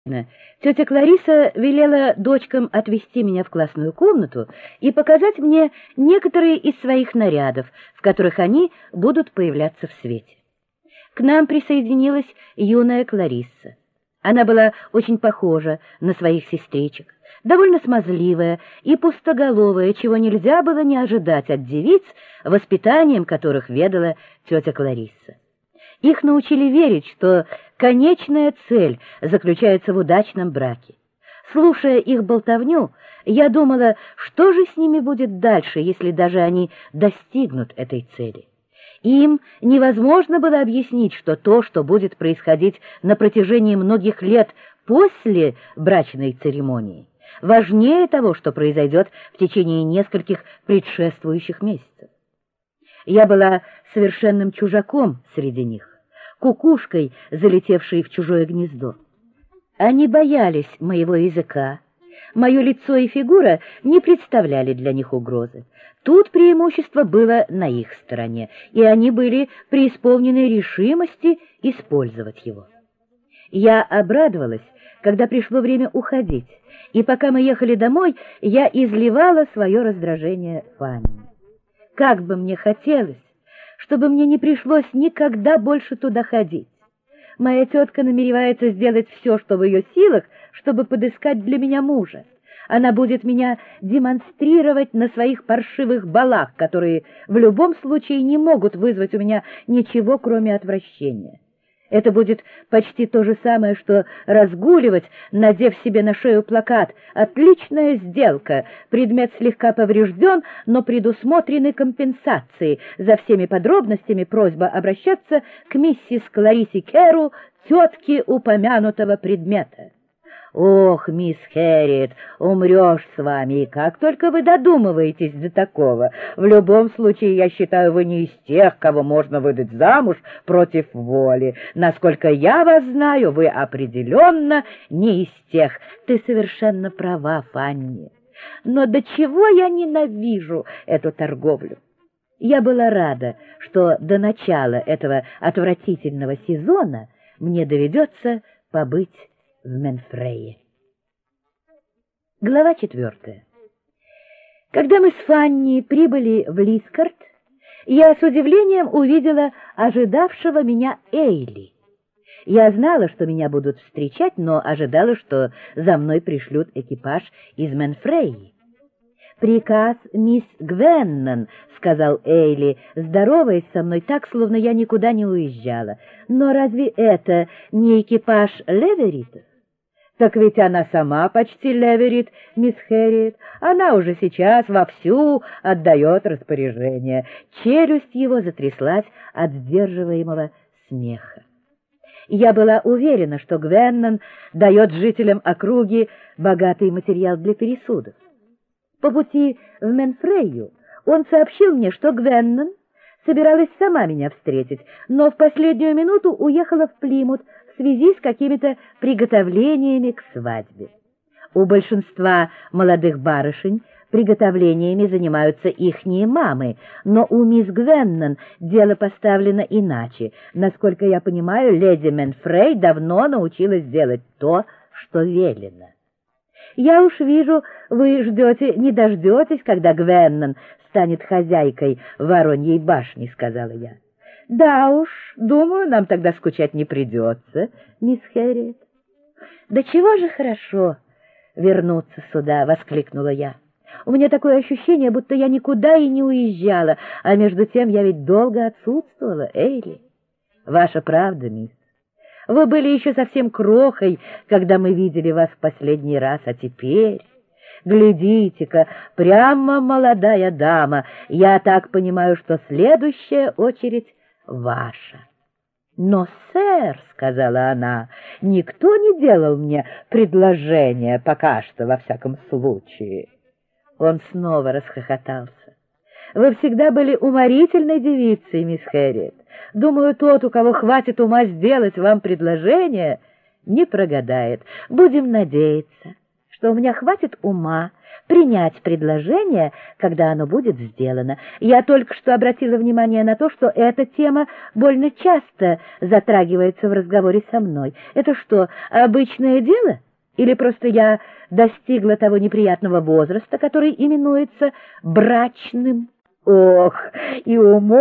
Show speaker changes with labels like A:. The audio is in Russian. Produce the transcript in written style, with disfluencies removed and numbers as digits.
A: Тетя Клариса велела дочкам отвезти меня в классную комнату и показать мне некоторые из своих нарядов, в которых они будут появляться в свете. К нам присоединилась юная Кларисса. Она была очень похожа на своих сестричек, довольно смазливая и пустоголовая, чего нельзя было не ожидать от девиц, воспитанием которых ведала тетя Кларисса. Их научили верить, что конечная цель заключается в удачном браке. Слушая их болтовню, я думала, что же с ними будет дальше, если даже они достигнут этой цели. Им невозможно было объяснить, что то, что будет происходить на протяжении многих лет после брачной церемонии, важнее того, что произойдет в течение нескольких предшествующих месяцев. Я была совершенным чужаком среди них, кукушкой, залетевшей в чужое гнездо. Они боялись моего языка. Мое лицо и фигура не представляли для них угрозы. Тут преимущество было на их стороне, и они были преисполнены решимости использовать его. Я обрадовалась, когда пришло время уходить, и пока мы ехали домой, я изливала свое раздражение Фанни. Как бы мне хотелось, чтобы мне не пришлось никогда больше туда ходить. Моя тетка намеревается сделать все, что в ее силах, чтобы подыскать для меня мужа. Она будет меня демонстрировать на своих паршивых балах, которые в любом случае не могут вызвать у меня ничего, кроме отвращения. Это будет почти то же самое, что разгуливать, надев себе на шею плакат «Отличная сделка, предмет слегка поврежден, но предусмотрены компенсации. За всеми подробностями просьба обращаться к миссис Кларисе Керу, тетке упомянутого предмета». Ох, мисс Хэрриет, умрешь с вами, и как только вы додумываетесь до такого. В любом случае, я считаю, вы не из тех, кого можно выдать замуж против воли. Насколько я вас знаю, вы определенно не из тех. Ты совершенно права, Фанни. Но до чего я ненавижу эту торговлю? Я была рада, что до начала этого отвратительного сезона мне доведется побыть в Менфрее. Глава 4. Когда мы с Фанни прибыли в Лискарт, я с удивлением увидела ожидавшего меня Эйли. Я знала, что меня будут встречать, но ожидала, что за мной пришлют экипаж из Менфреи. «Приказ мисс Гвеннон», — сказал Эйли, здороваясь со мной так, словно я никуда не уезжала. «Но разве это не экипаж Леверитов?» «Так ведь она сама почти Леверит, мисс Хэрриет. Она уже сейчас вовсю отдает распоряжение». Челюсть его затряслась от сдерживаемого смеха. Я была уверена, что Гвеннон дает жителям округи богатый материал для пересудов. По пути в Менфрею он сообщил мне, что Гвеннон собиралась сама меня встретить, но в последнюю минуту уехала в Плимут в связи с какими-то приготовлениями к свадьбе. У большинства молодых барышень приготовлениями занимаются ихние мамы, но у мисс Гвеннон дело поставлено иначе. Насколько я понимаю, леди Менфрей давно научилась делать то, что велено. «Я уж вижу, вы ждете, не дождетесь, когда Гвеннон станет хозяйкой Вороньей башни», — сказала я. «Да уж, думаю, нам тогда скучать не придется, мисс Хэрриет». «Да чего же хорошо вернуться сюда», — воскликнула я. «У меня такое ощущение, будто я никуда и не уезжала, а между тем я ведь долго отсутствовала, Эйли». «Ваша правда, мисс. Вы были еще совсем крохой, когда мы видели вас в последний раз, а теперь... Глядите-ка, прямо молодая дама. Я так понимаю, что следующая очередь ваша». «Но, сэр, — сказала она, — никто не делал мне предложения, пока что, во всяком случае». Он снова расхохотался. «Вы всегда были уморительной девицей, мисс Хэрриет. Думаю, тот, у кого хватит ума сделать вам предложение, не прогадает. Будем надеяться, что у меня хватит ума принять предложение, когда оно будет сделано. Я только что обратила внимание на то, что эта тема больно часто затрагивается в разговоре со мной. Это что, обычное дело? Или просто я достигла того неприятного возраста, который именуется брачным? Ох, и умом